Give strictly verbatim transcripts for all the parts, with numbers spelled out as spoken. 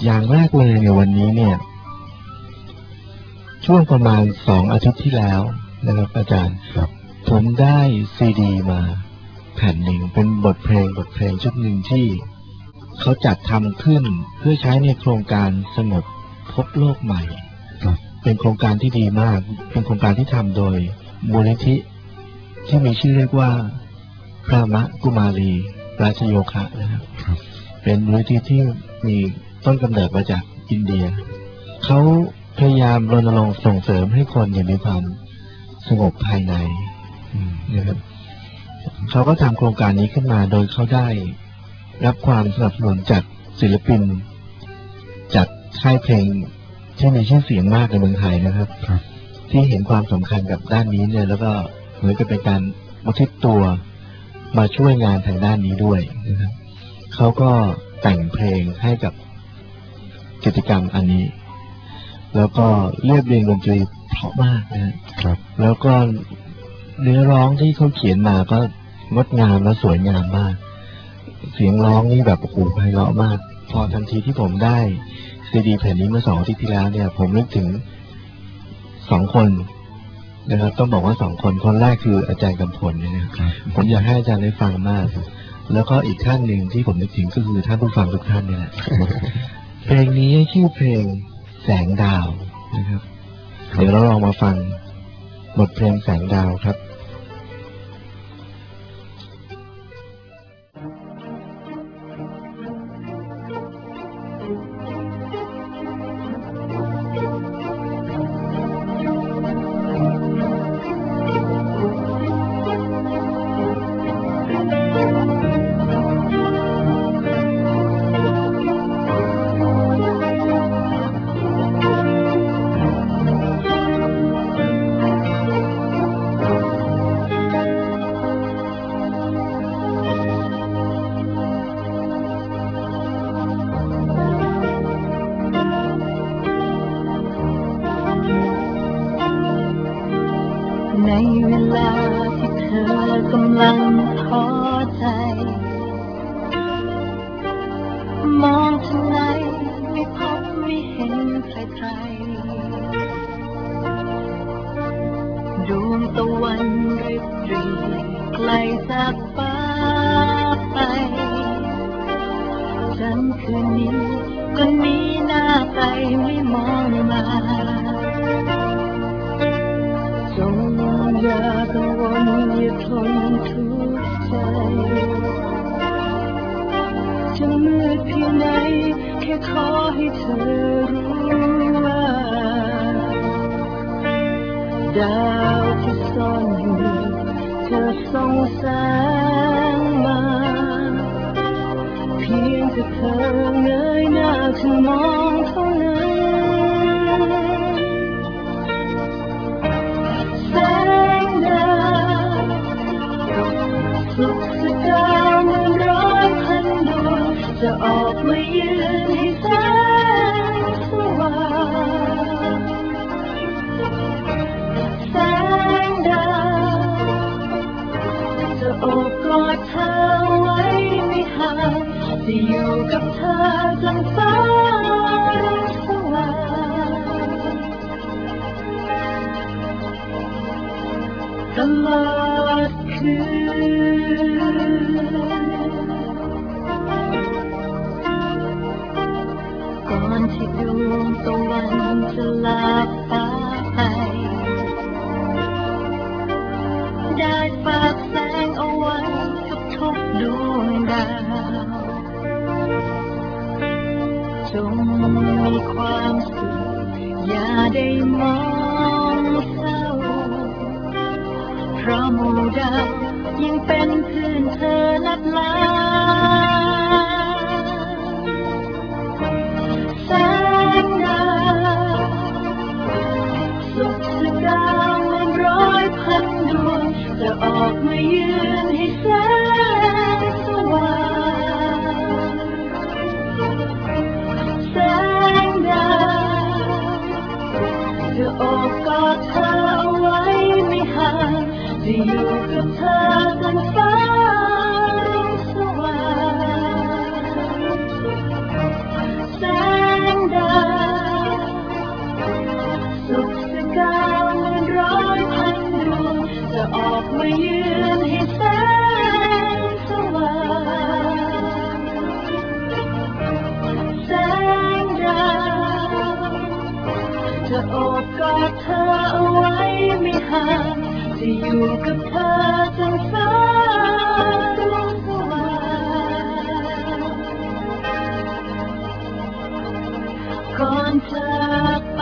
อย่างแรกเลยในวันนี้เนี่ยช่วงประมาณสองอาทิตย์ที่แล้วนะครับอาจารย์ครับผมได้ซีดีมาแผ่นหนึ่งเป็นบทเพลงบทเพลงชุดหนึ่งที่เขาจัดทำขึ้นเพื่อใช้ในโครงการสงบพบโลกใหม่เป็นโครงการที่ดีมากเป็นโครงการที่ทำโดยมูลนิธิที่มีชื่อเรียกว่าพระมะกุมารีราชโยคะนะครับเป็นมูลนิธิที่มีต้นกำเนิดมาจากอินเดียเขาพยายามรณรงค์ส่งเสริมให้คนมีความสงบภายในนะครับเขาก็ทำโครงการนี้ขึ้นมาโดยเขาได้รับความสนับสนุนจากศิลปินจากค่ายเพลงที่มีชื่อเสียงมากในเมืองไทยนะครับที่เห็นความสำคัญกับด้านนี้เนี่ยแล้วก็เหมือนกับเป็นการอุทิศตัวมาช่วยงานทางด้านนี้ด้วยนะครับเขาก็แต่งเพลงให้กับกิจกรรมอันนี้แล้วก็เรียบเรียงดนตรีเพราะมากนะครับแล้วก็เนื้อร้องที่เขาเขียนมาก็งดงามและสวยงามมากเสียงร้องนี่แบบโอ้โหไพเราะมากพอทันทีที่ผมได้ซีดีแผ่นนี้เมื่อสองอาทิตย์ที่แล้วเนี่ยผมนึกถึงสองคนนะครับต้องบอกว่าสองคนคนแรกคืออาจารย์กำพลนะครับผมอยากให้อาจารย์ได้ฟังมากแล้วก็อีกท่านหนึ่งที่ผมนึกถึงก็คือท่านผู้ฟังทุกท่านนี่แหละเพลงนี้ชื่อเพลงแสงดาวนะครับเดี๋ยวเราลองมาฟังบทเพลงแสงดาวครับในเวลาที่เธอกำลังท้อใจมองทางไหนไม่พบไม่เห็นใครๆดวงตะวันริบหรี่ไกลจากฟ้าไปฉันคืนนี้ก็หนีหน้าไปไม่มองมาจงอย่ากังวลอย่าทนทุกข์ใจจะมืดเพียงไหนแค่ขอให้เธอรู้ว่าดาวที่ซ่อนอยู่เธอส่องแสงมาเพียงแต่เธอเงยหน้าขึ้นมองเท่านั้นสุขสักดาวหมื่นร้อยพันดวงจะออกมายืนให้แสงสว่างแสงดาวจะโอบกอดเธอไว้ไม่ห่างจะอยู่กับเธอกลางฟ้าสว่างตลอดคืนก่อนที่ดวงตะวันจะลับตาไปได้ฝากแสงเอาไว้กับทุกดวงดาวจงมีความสุขอย่าได้มองเศร้าเพราะหมู่ดาวยังเป็นเพื่อนเธอนัดลาแสงดาวสุขสักดาวหมื่นร้อยพันดวงจะออกมายืนให้แสงสว่างแสงดาวจะโอบกอดเธอเอาไว้ไม่ห่างจะอยู่กับเธอจนฟ้าสว่างแสงออกมายืนให้แสงสว่างแสงดาวจะโอบกอดเธอเอาไว้ไม่ห่างจะอยู่กับเธอจนฟ้าสว่างก่อนจากไป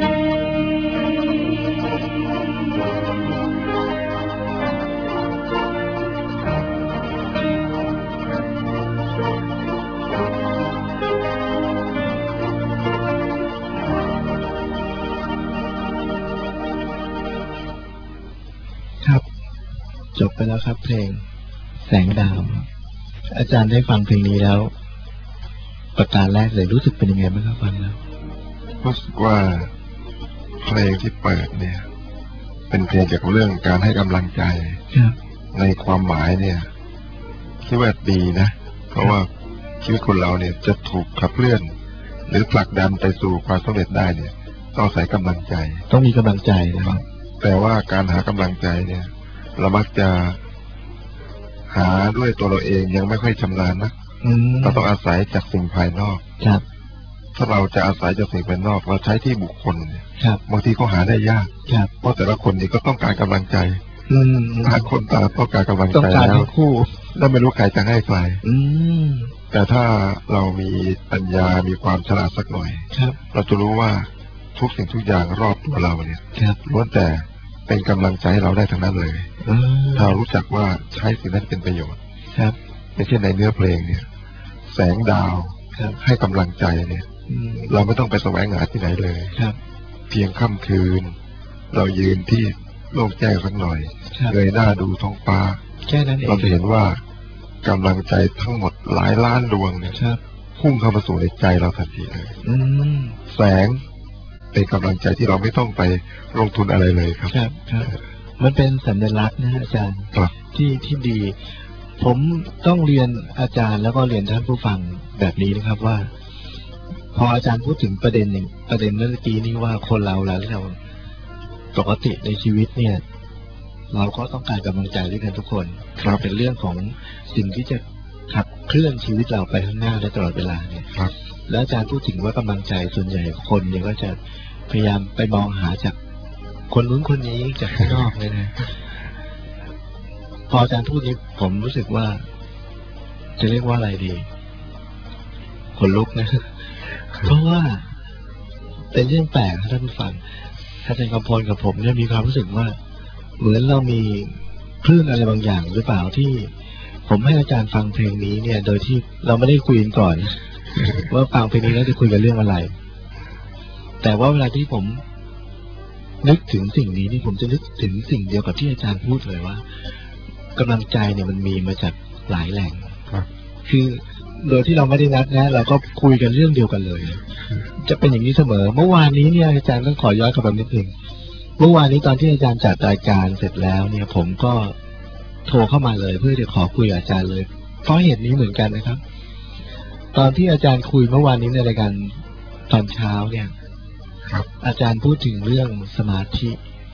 จบไปแล้วครับเพลงแสงดาวอาจารย์ได้ฟังเพลงนี้แล้วประการแรกเลยรู้สึกเป็นยังไงบ้างครับฟังแล้วรู้สึกว่าเพลงที่เปิดเนี่ยเป็นเพลงเกี่ยวกับเรื่องการให้กำลังใจในความหมายเนี่ยคิดว่าดีนะเพราะว่าชีวิตคนเราเนี่ยจะถูกขับเคลื่อนหรือผลักดันไปสู่ความสำเร็จได้เนี่ยต้องใส่กำลังใจต้องมีกำลังใจนะครับแต่ว่าการหากำลังใจเนี่ยเรามักจะหาด้วยตัวเราเองยังไม่ค่อยชำนาญนะเราต้องอาศัยจากสิ่งภายนอกครับถ้าเราจะอาศัยจากสิ่งภายนอกเราใช้ที่บุคคลเนี่ยบางทีก็หาได้ยากเพราะแต่ละคนนี่ก็ต้องการกำลังใจหาคนต่างต้องการกำลังใจแล้วคู่แล้วไม่รู้ใครจะให้ใครแต่ถ้าเรามีปัญญามีความฉลาดสักหน่อยเราจะรู้ว่าทุกสิ่งทุกอย่างรอบตัวเราเนี่ยล้วนแต่เป็นกำลังใจให้เราได้ทั้งนั้นเลยถ้าเรารู้จักว่าใช้สิ่งนั้นเป็นประโยชน์ครับอย่างเช่นในเนื้อเพลงเนี่ยแสงดาวให้กำลังใจเนี่ยเราไม่ต้องไปแสวงหาที่ไหนเลยครับเพียงค่ำคืนเรายืนที่โล่งแจ้งสักหน่อยเงยหน้าดูท้องฟ้าแค่นั้นเองเราจะเห็นว่ากำลังใจทั้งหมดหลายล้านดวงเนี่ยพุ่งเข้ามาสู่ในใจเราทันทีเลยแสงเป็นกำลังใจที่เราไม่ต้องไปลงทุนอะไรเลยครับครับครับมันเป็นสัญลักษณ์นะอาจารย์ที่ที่ดีผมต้องเรียนอาจารย์แล้วก็เรียนท่านผู้ฟังแบบนี้นะครับว่าพออาจารย์พูดถึงประเด็นหนึ่งประเด็นเมื่อกี้นี้ว่าคนเราแล้วเราปกติในชีวิตเนี่ยเราก็ต้องการกำลังใจด้วยกันทุกคนครับเป็นเรื่องของสิ่งที่จะขับเคลื่อนชีวิตเราไปข้างหน้าได้ตลอดเวลาเนี่ยครับแล้วอาจารย์พูดถึงว่ากำลังใจส่วนใหญ่คนเนี่ยก็จะพยายามไปมองหาจากคนนู้นคนนี้จากข้างนอกเลยนะพออาจารย์พูดนี้ผมรู้สึกว่าจะเรียกว่าอะไรดีขนลุกนะเพราะว่าเป็นเรื่องแปลกท่านผู้ฟังอาจารย์กำพลกับผมเนี่ยมีความรู้สึกว่าเหมือนเรามีคลื่นอะไรบางอย่างหรือเปล่าที่ผมให้อาจารย์ฟังเพลงนี้เนี่ยโดยที่เราไม่ได้คุยกันก่อนว่าฟังเพลงนี้แล้วจะคุยกันเรื่องอะไรแต่ว่าเวลาที่ผมนึกถึงสิ่งนี้นี่ผมจะนึกถึงสิ่งเดียวกับที่อาจารย์พูดเลยว่ากำลังใจเนี่ยมันมีมาจากหลายแหล่งคือโดยที่เราไม่ได้นัดนะเราก็คุยกันเรื่องเดียวกันเลยจะเป็นอย่างนี้เสมอเมื่อวานนี้เนี่ยอาจารย์ต้องขอย้อนกลับไปนิดนึงเมื่อวานนี้ตอนที่อาจารย์จัดรายการเสร็จแล้วเนี่ยผมก็โทรเข้ามาเลยเพื่อจะขอคุยกับอาจารย์เลยเพราะเหตุนี้เหมือนกันนะครับตอนที่อาจารย์คุยเมื่อวานนี้ในรายการตอนเช้าเนี่ยอาจารย์พูดถึงเรื่องสมาธิ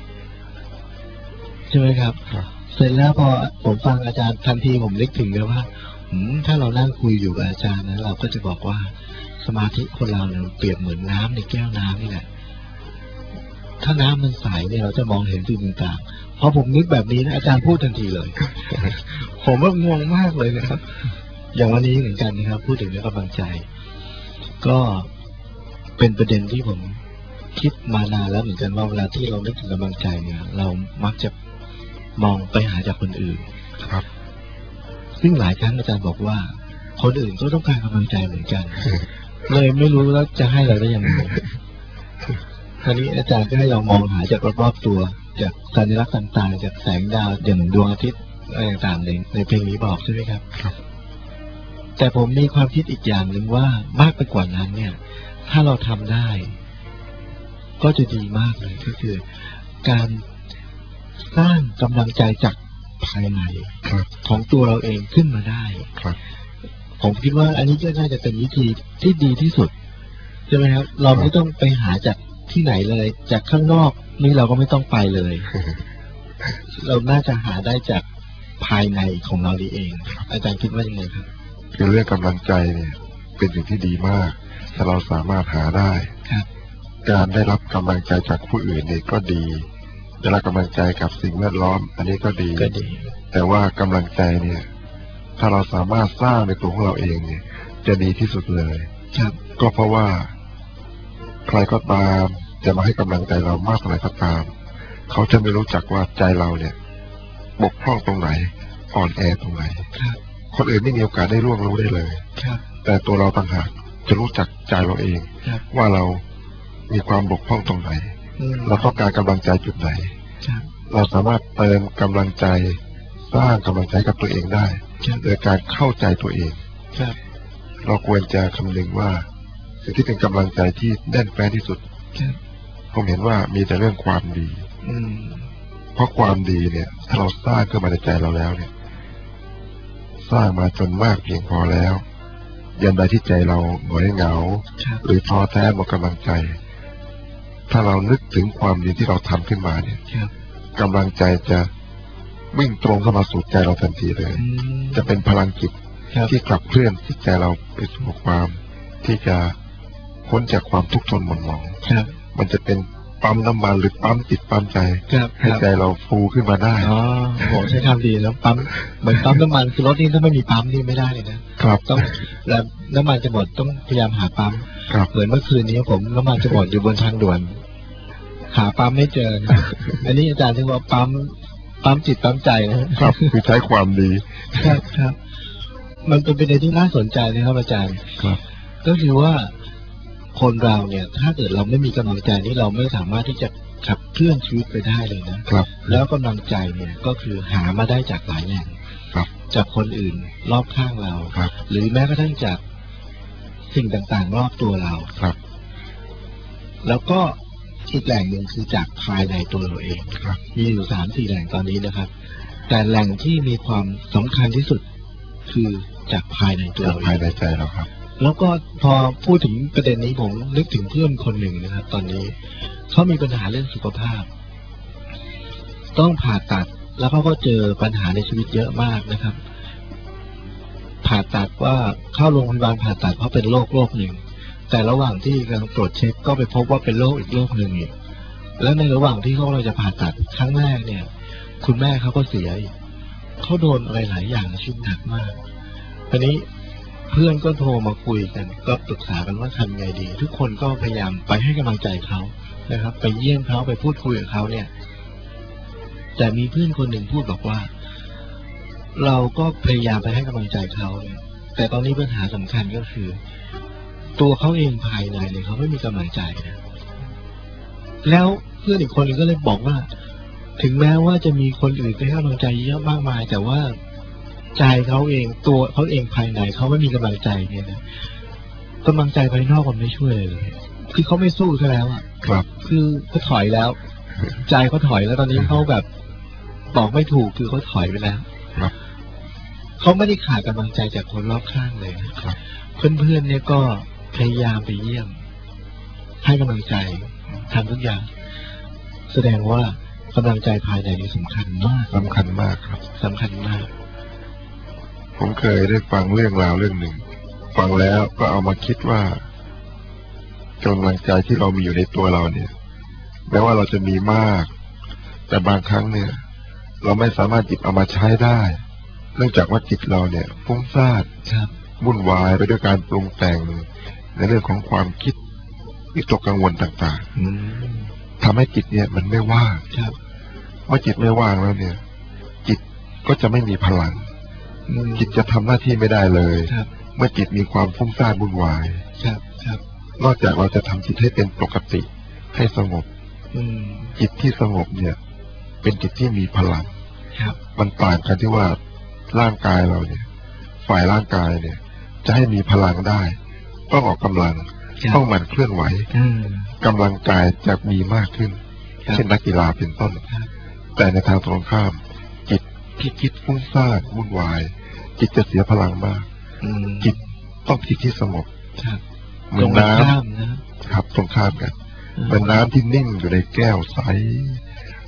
ใช่ไหมครับเสร็จแล้วพอผมฟังอาจารย์ทันทีผมนึกถึงเลยว่าถ้าเรานั่งคุยอยู่กับอาจารย์นะเราก็จะบอกว่าสมาธิคนเราเนี่ยเปรียบเหมือนน้ำในแก้วน้ำนี่แหละถ้าน้ำมันใสเนี่ยเราจะมองเห็นสิ่งต่างๆพอผมนึกแบบนี้นะอาจารย์พูดทันทีเลย ผมว่างงมากเลยนะครับอย่างวันนี้เหมือนกันนะครับพูดถึงเรื่องกำลังใจก็เป็นประเด็นที่ผมคิดมานานแล้วเหมือนกันว่าเวลาที่เรานึกถึงกำลังใจเนี่ยเรามักจะมองไปหาจากคนอื่นครับซึ่งหลายครั้งอาจารย์บอกว่าคนอื่นก็ต้องการกำลังใจเหมือนกันเลยไม่รู้แล้วจะให้เราได้ยังไงคราวนี้อาจารย์ก็ให้เรามองหาจากรอบๆตัวจากสัญลักษณ์ต่างๆจากแสงดาวอย่างดวงอาทิตย์อะไรต่างๆในในเพลงนี้บอกใช่ไหมครับครับแต่ผมมีความคิดอีกอย่างหนึ่งว่ามากไปกว่านั้นเนี่ยถ้าเราทำได้ก็จะดีมากเลยก็คือการสร้างกำลังใจจากภายในของตัวเราเองขึ้นมาได้ผมคิดว่าอันนี้ก็น่าจะเป็นวิธีที่ดีที่สุดใช่ไหมครับเราไม่ต้องไปหาจากที่ไหนเลยจากข้างนอกนี่เราก็ไม่ต้องไปเลยเราน่าจะหาได้จากภายในของเราเองอาจารย์คิดว่ายังไงครับคือเรื่องกำลังใจเนี่ยเป็นสิ่งที่ดีมากถ้าเราสามารถหาได้ครับการได้รับกำลังใจจากผู้อื่นเนี่ยก็ดีได้รับกำลังใจกับสิ่งแวดล้อมอันนี้ก็ดีก็ดีแต่ว่ากำลังใจเนี่ยถ้าเราสามารถสร้างในตัวของเราเองเนี่ยจะดีที่สุดเลยครับก็เพราะว่าใครก็ตามจะมาให้กำลังใจเรามากเท่าไหร่ก็ตามเขาจะไม่รู้จักว่าใจเราเนี่ยบกพร่องตรงไหนอ่อนแอตรงไหนคนอื่นไม่มีโอกาสได้ร่วงรู้ได้เลยแต่ตัวเราต่างหากจะรู้จักใจเราเองว่าเรามีความบกพร่องตรงไหนเราต้องการกำลังใจจุดไหนเราสามารถเติมกำลังใจสร้างกำลังใจกับตัวเองได้โดยการเข้าใจตัวเองเราควรจะคำนึงว่าสิ่งที่เป็นกำลังใจที่แน่นแฟ้นที่สุดผมเห็นว่ามีแต่เรื่องความดีเพราะความดีเนี่ยถ้าเราสร้างขึ้นมาในใจเราแล้วเนี่ยสร้างมาจนมากเพียงพอแล้วยันใดที่ใจเราหงอยเหงาหรือท้อแท้หมดกำลังใจถ้าเรานึกถึงความดีที่เราทำขึ้นมาเนี่ยกำลังใจจะวิ่งตรงเข้ามาสู่ใจเราทันทีเลยจะเป็นพลังจิตที่ขับเคลื่อนจิตใจเราไปสู่ความที่จะพ้นจากความทุกข์ทนหม่นหมองมันจะเป็นปั๊มน้ำมันหรือปั๊มจิตปั๊มใจให้ใจเราฟูขึ้นมาได้อ๋อโหใช้คำดีแล้วปั๊มเหมือนปั๊มน้ำมันคือรถนี่ถ้าไม่มีปั๊มนี่ไม่ได้เลยนะครับต้องแล้วน้ำมันจะหมดต้องพยายามหาปั๊มเหมือนเมื่อคืนนี้ผมน้ำมันจะหมดอยู่บนทางด่วนหาปั๊มไม่เจอนะอันนี้อาจารย์ที่ว่าปั๊มปั๊มจิตปั๊มใจนะครับคือใช้ความดีครับครับมันเป็นประเด็นที่น่าสนใจนะครับอาจารย์ครับก็คือว่าคนเราเนี่ยถ้าเกิดเราไม่มีกำลังใจนี่เราไม่สามารถที่จะขับเคลื่อนชีวิตไปได้เลยนะครับแล้วกำลังใจเนี่ยก็คือหามาได้จากหลายแหล่งจากคนอื่นรอบข้างเราหรือแม้กระทั่งจากสิ่งต่างๆรอบตัวเราครับแล้วก็อีกแหล่งหนึ่งคือจากภายในตัวเราเองมีอยู่สามสี่แหล่งตอนนี้นะครับแต่แหล่งที่มีความสำคัญที่สุดคือจากภายในตัวเราภายในใจเราครับแล้วก็พอพูดถึงประเด็นนี้ผมนึกถึงเพื่อนคนหนึ่งนะครับตอนนี้เขามีปัญหาเรื่องสุขภาพต้องผ่าตัดแล้วเขาก็เจอปัญหาในชีวิตเยอะมากนะครับผ่าตัดว่าเข้าโรงพยาบาลผ่าตัดเพราะเป็นโรคโรคหนึ่งแต่ระหว่างที่กำลังตรวจเช็คก็ไปพบว่าเป็นโรคอีกโรคหนึ่งอีกแล้วในระหว่างที่เขาเราจะผ่าตัดครั้งแรกเนี่ยคุณแม่เขาก็เสียเขาโดนอะไรหลายอย่างชีวิตหนักมากทีนี้เพื่อนก็โทรมาคุยกันก็ปรึกษากันว่าทำไงดีทุกคนก็พยายามไปให้กำลังใจเขานะครับไปเยี่ยมเขาไปพูดคุยกับเขาเนี่ยแต่มีเพื่อนคนหนึ่งพูดบอกว่าเราก็พยายามไปให้กำลังใจเขาแต่ตอนนี้ปัญหาสำคัญก็คือตัวเขาเองภายในเนี่ยเขาไม่มีกำลังใจนะแล้วเพื่อนอีกคนนึงก็เลยบอกว่าถึงแม้ว่าจะมีคนอื่นไปให้กำลังใจเยอะมากมายแต่ว่าใจเขาเองตัวเขาเองภายในเขาไม่มีกำลังใจเนี่ยนะกำลังใจภายนอกมันไม่ช่วยเลยคือเขาไม่สู้ซะแล้วอ่ะครับคือเขาถอยแล้วใจเขาถอยแล้วตอนนี้เขาแบบบอกไม่ถูกคือเขาถอยไปแล้วครับเขาไม่ได้ขาดกำลังใจจากคนรอบข้างเลยครับเพื่อนๆเนี่ยก็พยายามไปเยี่ยมให้กำลังใจทำทุกอย่างแสดงว่ากำลังใจภายในนี่สำคัญมากสำคัญมากครับสำคัญมากผมเคยได้ฟังเรื่องราวเรื่องหนึ่งฟังแล้วก็เอามาคิดว่ากำลังใจที่เรามีอยู่ในตัวเราเนี่ยแม้ว่าเราจะมีมากแต่บางครั้งเนี่ยเราไม่สามารถหยิบเอามาใช้ได้เนื่องจากว่าจิตเราเนี่ยฟุ้งซ่านวุ่นวายไปด้วยการปรุงแต่งในเรื่องของความคิดวิตกกังวลต่างๆทำให้จิตเนี่ยมันไม่ว่างเมื่อจิตไม่ว่างแล้วเนี่ยจิตก็จะไม่มีพลังจิตจะทำหน้าที่ไม่ได้เลยเมื่อจิตมีความฟุ้งซ่านวุ่นวายนอกจากเราจะทำจิตให้เป็นปกติให้สงบจิตที่สงบเนี่ยเป็นจิตที่มีพลังมันต่างกันที่ว่าร่างกายเราเนี่ยฝ่ายร่างกายเนี่ยจะให้มีพลังได้ต้องออกกำลังต้องหมั่นเคลื่อนไหวกำลังกายจะมีมากขึ้นเช่นนักกีฬาเป็นต้นแต่ในทางตรงข้ามจิตที่คิดฟุ้งซ่านวุ่นวายจิตจะเสียพลังมากจิตต้องจิตที่สงบเหมือนน้ำครับตรงข้ามกันเหมือนน้ำที่นิ่งอยู่ในแก้วใส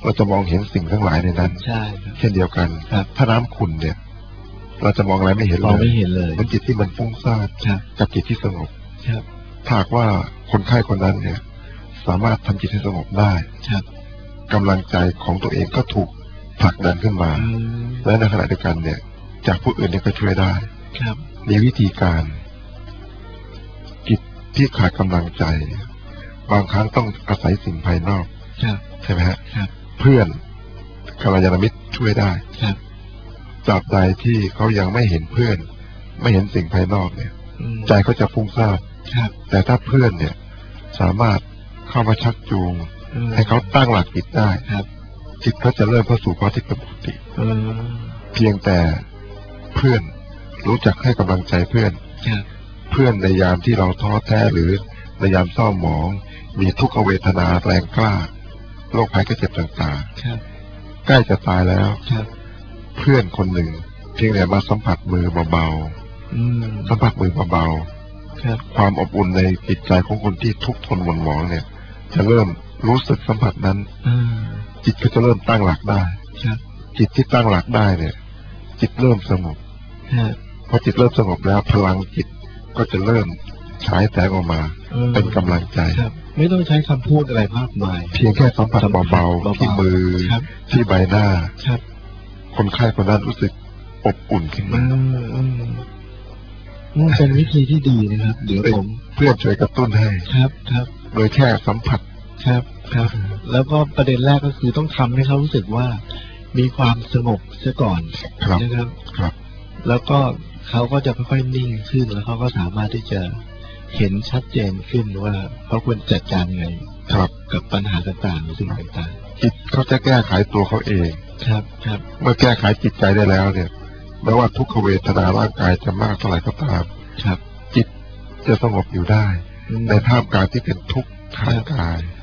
เราจะมองเห็นสิ่งทั้งหลายในนั้นใช่ครับเช่นเดียวกันครับถ้าน้ำขุ่นเนี่ย เราจะมองอะไรไม่เห็นมเลองยไม่เห็นเลยเป็นจิตที่มันฟุ้งซ่านครับกับจิตที่สงบครับถ้าหากว่าคนไข้คนนั้นเนี่ย สามารถทำจิตให้สงบได้ครับกำลังใจของตัวเองก็ถูกผลักดันขึ้นมาอืมและในขณะเดียวกันเนี่ย จากผู้อื่นเนี่ยก็ช่วยได้ครับมีวิธีการจิตที่ขาดกำลังใจ บางครั้งต้องอาศัยสิ่งภายนอกครับใช่ไหมฮะครับเพื่อนกัลยาณมิตรช่วยได้ครับตราบใดที่เขายังไม่เห็นเพื่อน ไม่เห็นสิ่งภายนอกเนี่ยอืมใจเขาจะฟุ้งซ่านครับแต่ถ้าเพื่อนเนี่ย สามารถเข้ามาชักจูงอืมให้เขาตั้งหลักจิตได้ครับจิตเขาจะเริ่มเข้าสู่ภาวะที่เป็นปกติอืมเพียงแต่เพื่อนรู้จักให้กำลังใจเพื่อนครับเพื่อนในยามที่เราท้อแท้หรือในยามเศร้าหมอง มีทุกขเวทนาแรงกล้าโรคภัยไข้เจ็บต่างครับๆ ใกล้จะตายแล้วครับเพื่อนคนหนึ่งเพียงแต่มาสัมผัสมือเบาอืมๆสัมผัสมือเบาครับๆความอบอุ่นในจิตใจของคนที่ทุกข์ทนหม่นหมองเนี่ย จะเริ่มรู้สึกสัมผัสนั้นอืมจิตก็จะเริ่มตั้งหลักได้ครับจิตที่ตั้งหลักได้เนี่ย จิตเริ่มสงบฮะพอจิตเริ่มสงบแล้วพลังจิตก็จะเริ่มฉายแสงออกมาอืมเป็นกำลังใจครับ ไม่ต้องใช้คำพูดอะไรมากมายเพียงแค่สัมผัสเบาๆที่มือครับที่ใบหน้าครับคนไข้คนนั้นรู้สึกอบอุ่นขึ้นอืมามอืมอืมเป็นวิธีที่ดีนะครับ เดี๋ยวผมเพื่อนช่วยกระตุ้นให้ครับ ครับโดยแค่สัมผัสครับ ครับ แล้วก็ประเด็นแรกก็คือต้องทำให้เขารู้สึกว่า มีความสงบเสียก่อนครับนะครับครับแล้วก็เขาก็จะค่อยๆนิ่งขึ้น แล้วเขาก็สามารถที่จะเห็นชัดเจนขึ้นว่าเขาควรจัดการไงครับกับปัญหาต่างๆหรือสิ่งต่างจิตเขาจะแก้ไขตัวเขาเองๆ ครับ ครับเมื่อแก้ไขจิตใจได้แล้วเนี่ยไม่ว่าทุกขเวทนาร่างกายจะมากเท่าไหร่ก็ตามครับจิตจะสงบอยู่ได้อืมในท่ามกลางที่เป็นทุกข์ทางกายค